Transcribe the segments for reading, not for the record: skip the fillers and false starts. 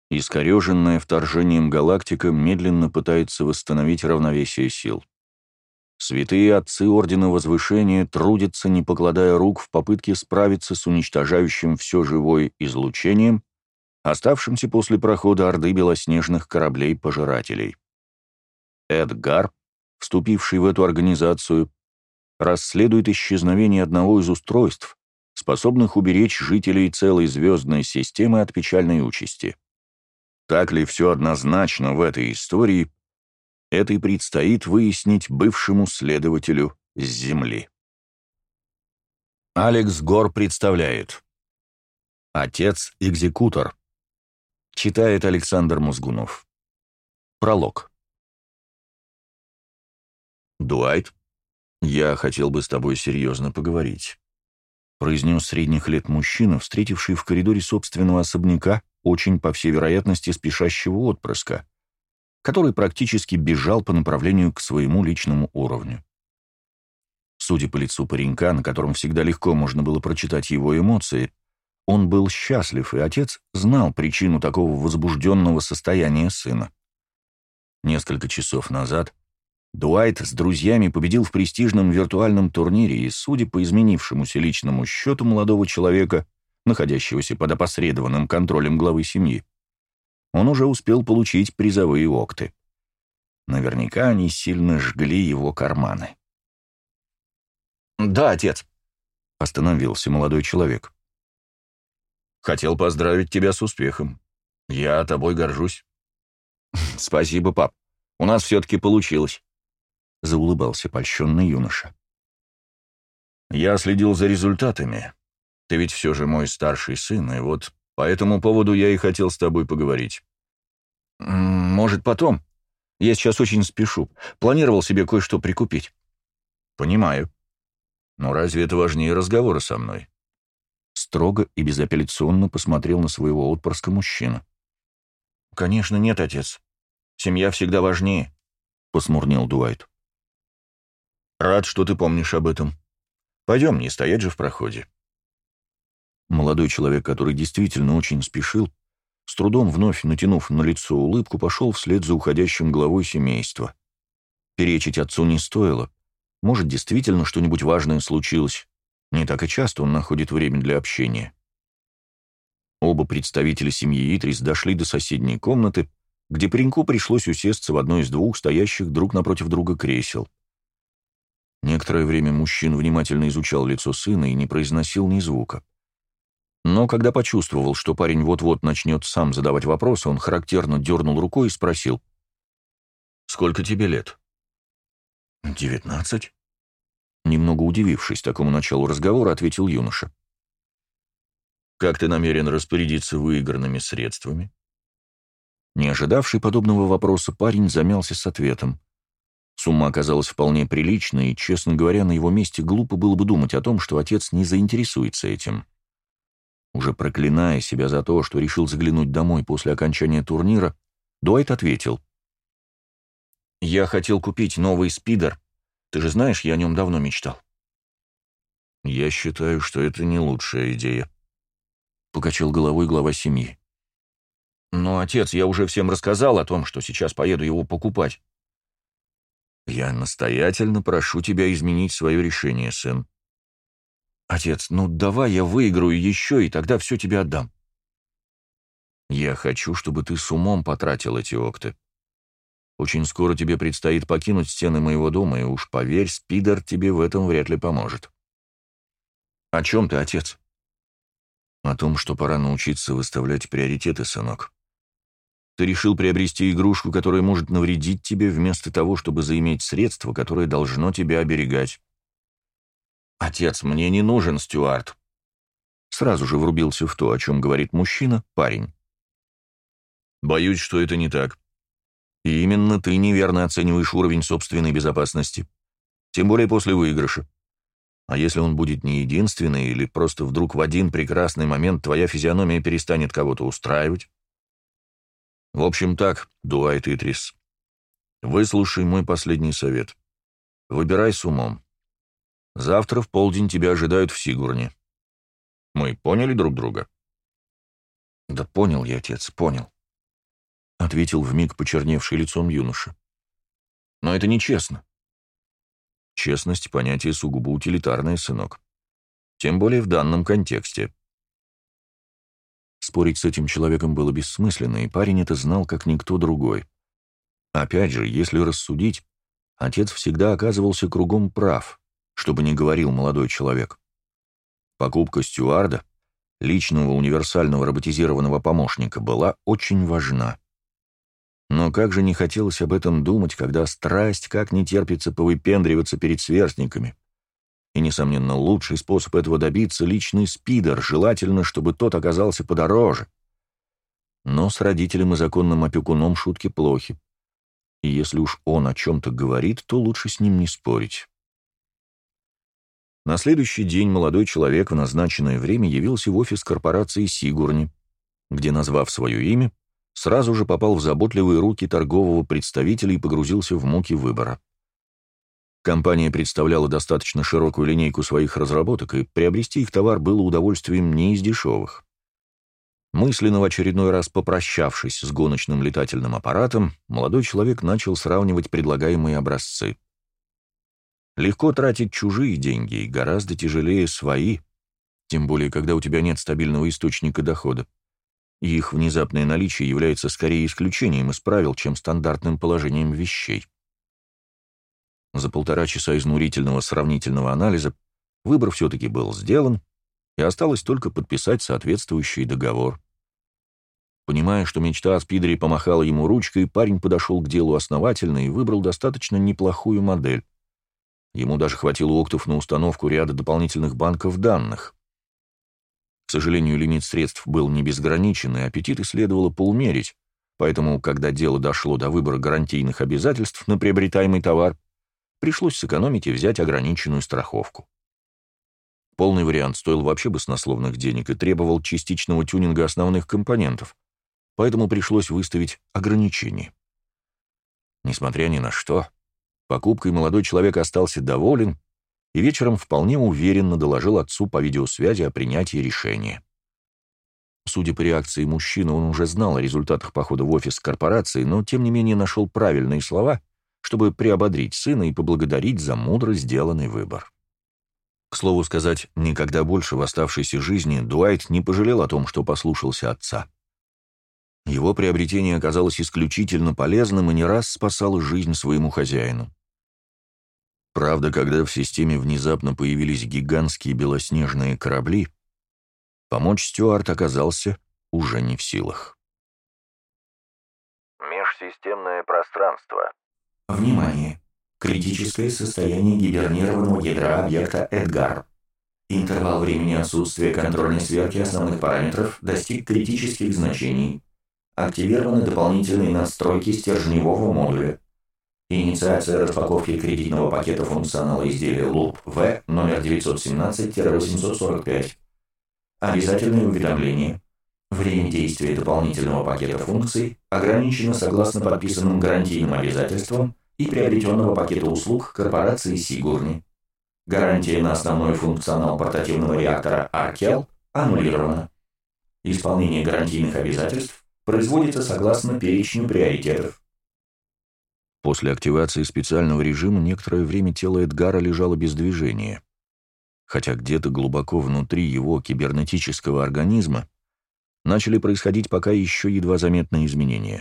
Искореженная вторжением галактика медленно пытается восстановить равновесие сил. Святые отцы Ордена Возвышения трудятся, не покладая рук, в попытке справиться с уничтожающим все живое излучением, оставшимся после прохода Орды белоснежных кораблей-пожирателей. Эдгар, вступивший в эту организацию, расследует исчезновение одного из устройств, способных уберечь жителей целой звездной системы от печальной участи. Так ли все однозначно в этой истории, это и предстоит выяснить бывшему следователю с Земли. Алекс Гор представляет. Отец-экзекутор. Читает Александр Мозгунов. Пролог. «Дуайт, я хотел бы с тобой серьезно поговорить», — произнес средних лет мужчина, встретивший в коридоре собственного особняка очень, по всей вероятности, спешащего отпрыска, который практически бежал по направлению к своему личному уровню. Судя по лицу паренька, на котором всегда легко можно было прочитать его эмоции, он был счастлив, и отец знал причину такого возбужденного состояния сына. Несколько часов назад Дуайт с друзьями победил в престижном виртуальном турнире, и, судя по изменившемуся личному счету молодого человека, находящегося под опосредованным контролем главы семьи, он уже успел получить призовые окты. Наверняка они сильно жгли его карманы. «Да, отец», — остановился молодой человек. «Хотел поздравить тебя с успехом. Я тобой горжусь». «Спасибо, пап. У нас все-таки получилось», — заулыбался польщенный юноша. «Я следил за результатами. Ты ведь все же мой старший сын, и вот по этому поводу я и хотел с тобой поговорить». «Может, потом? Я сейчас очень спешу. Планировал себе кое-что прикупить». «Понимаю. Но разве это важнее разговора со мной?» Строго и безапелляционно посмотрел на своего отпрыска мужчина. «Конечно нет, отец. Семья всегда важнее», — посмурнел Дуайт. «Рад, что ты помнишь об этом. Пойдем, не стоять же в проходе». Молодой человек, который действительно очень спешил, с трудом вновь натянув на лицо улыбку, пошел вслед за уходящим главой семейства. Перечить отцу не стоило. Может, действительно что-нибудь важное случилось. Не так и часто он находит время для общения. Оба представителя семьи Итрис дошли до соседней комнаты, где пареньку пришлось усесться в одно из двух стоящих друг напротив друга кресел. Некоторое время мужчина внимательно изучал лицо сына и не произносил ни звука. Но когда почувствовал, что парень вот-вот начнет сам задавать вопросы, он характерно дернул рукой и спросил: «Сколько тебе лет?» «19». Немного удивившись такому началу разговора, ответил юноша. «Как ты намерен распорядиться выигранными средствами?» Не ожидавший подобного вопроса парень замялся с ответом. Сумма оказалась вполне приличной, и, честно говоря, на его месте глупо было бы думать о том, что отец не заинтересуется этим. Уже проклиная себя за то, что решил заглянуть домой после окончания турнира, Дуайт ответил: «Я хотел купить новый спидер. Ты же знаешь, я о нем давно мечтал». «Я считаю, что это не лучшая идея», — покачал головой глава семьи. «Но, отец, я уже всем рассказал о том, что сейчас поеду его покупать». «Я настоятельно прошу тебя изменить свое решение, сын». «Отец, ну давай я выиграю еще, и тогда все тебе отдам». «Я хочу, чтобы ты с умом потратил эти окты. Очень скоро тебе предстоит покинуть стены моего дома, и уж поверь, спидер тебе в этом вряд ли поможет». «О чем ты, отец?» «О том, что пора научиться выставлять приоритеты, сынок. Ты решил приобрести игрушку, которая может навредить тебе, вместо того, чтобы заиметь средство, которое должно тебя оберегать». «Отец, мне не нужен Стюарт». Сразу же врубился в то, о чем говорит мужчина, парень. «Боюсь, что это не так. И именно ты неверно оцениваешь уровень собственной безопасности. Тем более после выигрыша. А если он будет не единственный, или просто вдруг в один прекрасный момент твоя физиономия перестанет кого-то устраивать? В общем так, Дуайт Итрис, выслушай мой последний совет. Выбирай с умом. Завтра в полдень тебя ожидают в Сигурне. Мы поняли друг друга?» «Да понял я, отец, понял», — ответил вмиг почерневший лицом юноша. «Но это нечестно». «Честность — понятие сугубо утилитарное, сынок. Тем более в данном контексте». Спорить с этим человеком было бессмысленно, и парень это знал, как никто другой. Опять же, если рассудить, отец всегда оказывался кругом прав, что бы ни говорил молодой человек. Покупка стюарда, личного универсального роботизированного помощника, была очень важна. Но как же не хотелось об этом думать, когда страсть как не терпится повыпендриваться перед сверстниками. И, несомненно, лучший способ этого добиться — личный спидер, желательно, чтобы тот оказался подороже. Но с родителем и законным опекуном шутки плохи. И если уж он о чем-то говорит, то лучше с ним не спорить. На следующий день молодой человек в назначенное время явился в офис корпорации «Сигурни», где, назвав свое имя, сразу же попал в заботливые руки торгового представителя и погрузился в муки выбора. Компания представляла достаточно широкую линейку своих разработок, и приобрести их товар было удовольствием не из дешевых. Мысленно в очередной раз попрощавшись с гоночным летательным аппаратом, молодой человек начал сравнивать предлагаемые образцы. Легко тратить чужие деньги и гораздо тяжелее свои, тем более, когда у тебя нет стабильного источника дохода. И их внезапное наличие является скорее исключением из правил, чем стандартным положением вещей. За 1,5 часа изнурительного сравнительного анализа выбор все-таки был сделан, и осталось только подписать соответствующий договор. Понимая, что мечта о спидере помахала ему ручкой, парень подошел к делу основательно и выбрал достаточно неплохую модель. Ему даже хватило октов на установку ряда дополнительных банков данных. К сожалению, лимит средств был не безграничен, и аппетиты следовало поумерить, поэтому, когда дело дошло до выбора гарантийных обязательств на приобретаемый товар, пришлось сэкономить и взять ограниченную страховку. Полный вариант стоил вообще баснословных денег и требовал частичного тюнинга основных компонентов, поэтому пришлось выставить ограничение. Несмотря ни на что, покупкой молодой человек остался доволен и вечером вполне уверенно доложил отцу по видеосвязи о принятии решения. Судя по реакции мужчины, он уже знал о результатах похода в офис корпорации, но тем не менее нашел правильные слова, чтобы приободрить сына и поблагодарить за мудро сделанный выбор. К слову сказать, никогда больше в оставшейся жизни Дуайт не пожалел о том, что послушался отца. Его приобретение оказалось исключительно полезным и не раз спасало жизнь своему хозяину. Правда, когда в системе внезапно появились гигантские белоснежные корабли, помочь Стюарт оказался уже не в силах. Межсистемное пространство. Внимание! Критическое состояние гибернированного ядра объекта Эдгар. Интервал времени отсутствия контрольной сверки основных параметров достиг критических значений. Активированы дополнительные настройки стержневого модуля. Инициация распаковки кредитного пакета функционала изделия ЛУП-В номер 917-845. Обязательное уведомление. Время действия дополнительного пакета функций ограничено согласно подписанным гарантийным обязательствам и приобретенного пакета услуг корпорации Сигурни. Гарантия на основной функционал портативного реактора Аркел аннулирована. Исполнение гарантийных обязательств производится согласно перечню приоритетов. После активации специального режима некоторое время тело Эдгара лежало без движения, хотя где-то глубоко внутри его кибернетического организма начали происходить пока еще едва заметные изменения.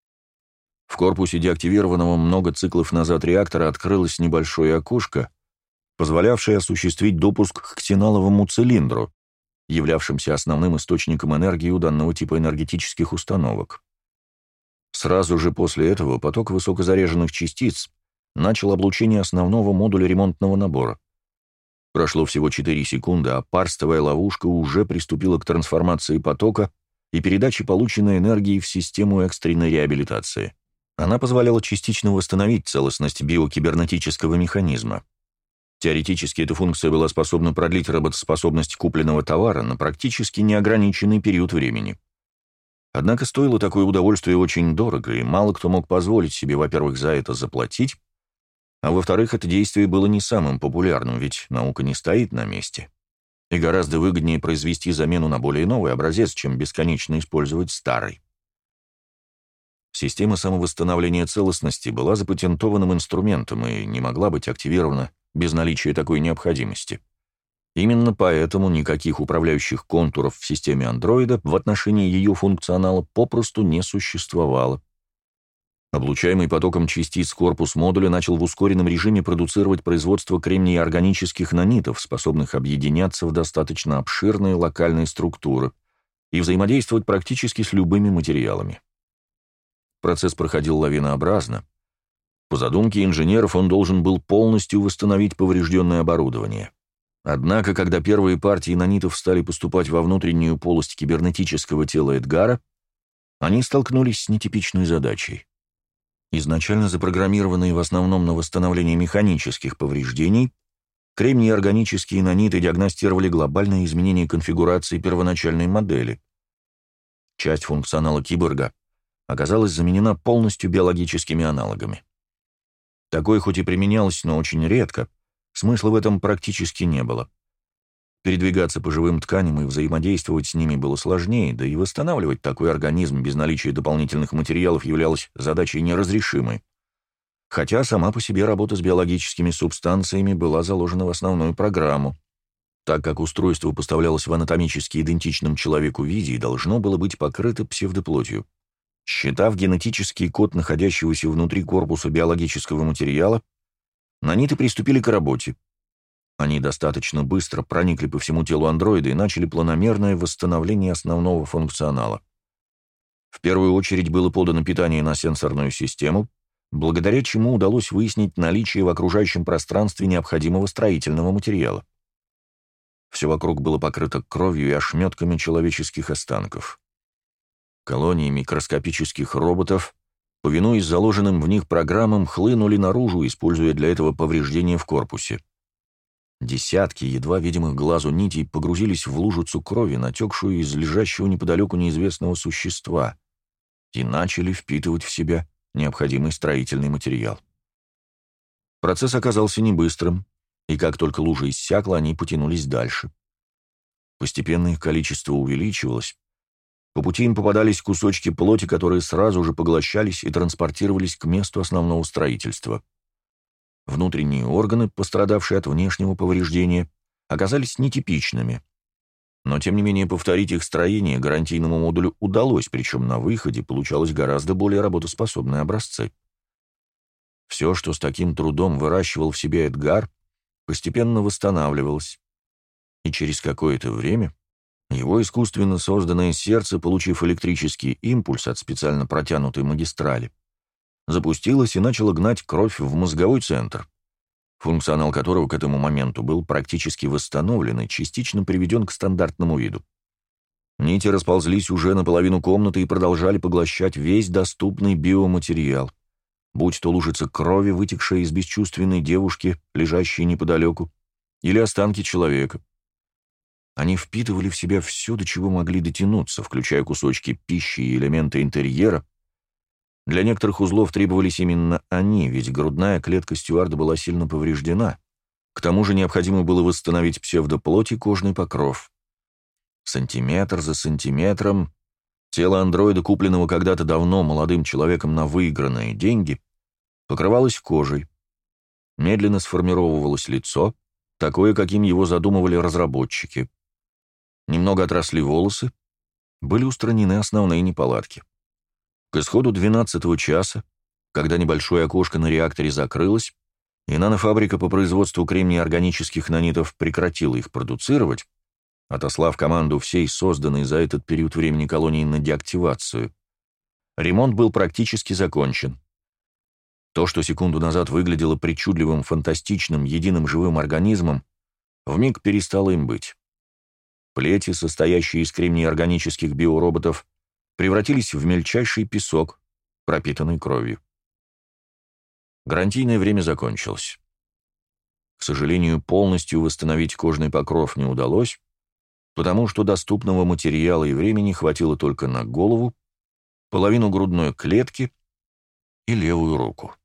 В корпусе деактивированного много циклов назад реактора открылось небольшое окошко, позволявшее осуществить допуск к ксеналовому цилиндру, являвшимся основным источником энергии у данного типа энергетических установок. Сразу же после этого поток высокозаряженных частиц начал облучение основного модуля ремонтного набора. Прошло всего 4 секунды, а парстовая ловушка уже приступила к трансформации потока и передаче полученной энергии в систему экстренной реабилитации. Она позволяла частично восстановить целостность биокибернетического механизма. Теоретически эта функция была способна продлить работоспособность купленного товара на практически неограниченный период времени. Однако стоило такое удовольствие очень дорого, и мало кто мог позволить себе, во-первых, за это заплатить, а во-вторых, это действие было не самым популярным, ведь наука не стоит на месте. И гораздо выгоднее произвести замену на более новый образец, чем бесконечно использовать старый. Система самовосстановления целостности была запатентованным инструментом и не могла быть активирована без наличия такой необходимости. Именно поэтому никаких управляющих контуров в системе андроида в отношении ее функционала попросту не существовало. Облучаемый потоком частиц корпус модуля начал в ускоренном режиме продуцировать производство кремний-органических нанитов, способных объединяться в достаточно обширные локальные структуры и взаимодействовать практически с любыми материалами. Процесс проходил лавинообразно. По задумке инженеров он должен был полностью восстановить поврежденное оборудование. Однако, когда первые партии нанитов стали поступать во внутреннюю полость кибернетического тела Эдгара, они столкнулись с нетипичной задачей. Изначально запрограммированные в основном на восстановление механических повреждений, кремний-органические наниты диагностировали глобальные изменения конфигурации первоначальной модели. Часть функционала киборга оказалась заменена полностью биологическими аналогами. Такое хоть и применялось, но очень редко, смысла в этом практически не было. Передвигаться по живым тканям и взаимодействовать с ними было сложнее, да и восстанавливать такой организм без наличия дополнительных материалов являлась задачей неразрешимой. Хотя сама по себе работа с биологическими субстанциями была заложена в основную программу, так как устройство поставлялось в анатомически идентичном человеку виде и должно было быть покрыто псевдоплотью. Считав генетический код находящегося внутри корпуса биологического материала, наниты приступили к работе. Они достаточно быстро проникли по всему телу андроида и начали планомерное восстановление основного функционала. В первую очередь было подано питание на сенсорную систему, благодаря чему удалось выяснить наличие в окружающем пространстве необходимого строительного материала. Все вокруг было покрыто кровью и ошметками человеческих останков. Колонии микроскопических роботов, повинуясь заложенным в них программам, хлынули наружу, используя для этого повреждения в корпусе. Десятки едва видимых глазу нитей погрузились в лужицу крови, натекшую из лежащего неподалеку неизвестного существа, и начали впитывать в себя необходимый строительный материал. Процесс оказался небыстрым, и как только лужа иссякла, они потянулись дальше. Постепенно их количество увеличивалось. По пути им попадались кусочки плоти, которые сразу же поглощались и транспортировались к месту основного строительства. Внутренние органы, пострадавшие от внешнего повреждения, оказались нетипичными. Но, тем не менее, повторить их строение гарантийному модулю удалось, причем на выходе получалось гораздо более работоспособные образцы. Все, что с таким трудом выращивал в себе Эдгар, постепенно восстанавливалось. И через какое-то время его искусственно созданное сердце, получив электрический импульс от специально протянутой магистрали, запустилось и начало гнать кровь в мозговой центр, функционал которого к этому моменту был практически восстановлен и частично приведен к стандартному виду. Нити расползлись уже наполовину комнаты и продолжали поглощать весь доступный биоматериал, будь то лужица крови, вытекшая из бесчувственной девушки, лежащей неподалеку, или останки человека. Они впитывали в себя все, до чего могли дотянуться, включая кусочки пищи и элементы интерьера. Для некоторых узлов требовались именно они, ведь грудная клетка стюарда была сильно повреждена. К тому же необходимо было восстановить псевдоплоть и кожный покров. Сантиметр за сантиметром тело андроида, купленного когда-то давно молодым человеком на выигранные деньги, покрывалось кожей. Медленно сформировалось лицо, такое, каким его задумывали разработчики. Немного отросли волосы, были устранены основные неполадки. К исходу 12-го часа, когда небольшое окошко на реакторе закрылось, и нанофабрика по производству кремний-органических нанитов прекратила их продуцировать, отослав команду всей созданной за этот период времени колонии на деактивацию, ремонт был практически закончен. То, что секунду назад выглядело причудливым, фантастичным, единым живым организмом, вмиг перестало им быть. Плети, состоящие из кремний-органических биороботов, превратились в мельчайший песок, пропитанный кровью. Гарантийное время закончилось. К сожалению, полностью восстановить кожный покров не удалось, потому что доступного материала и времени хватило только на голову, половину грудной клетки и левую руку.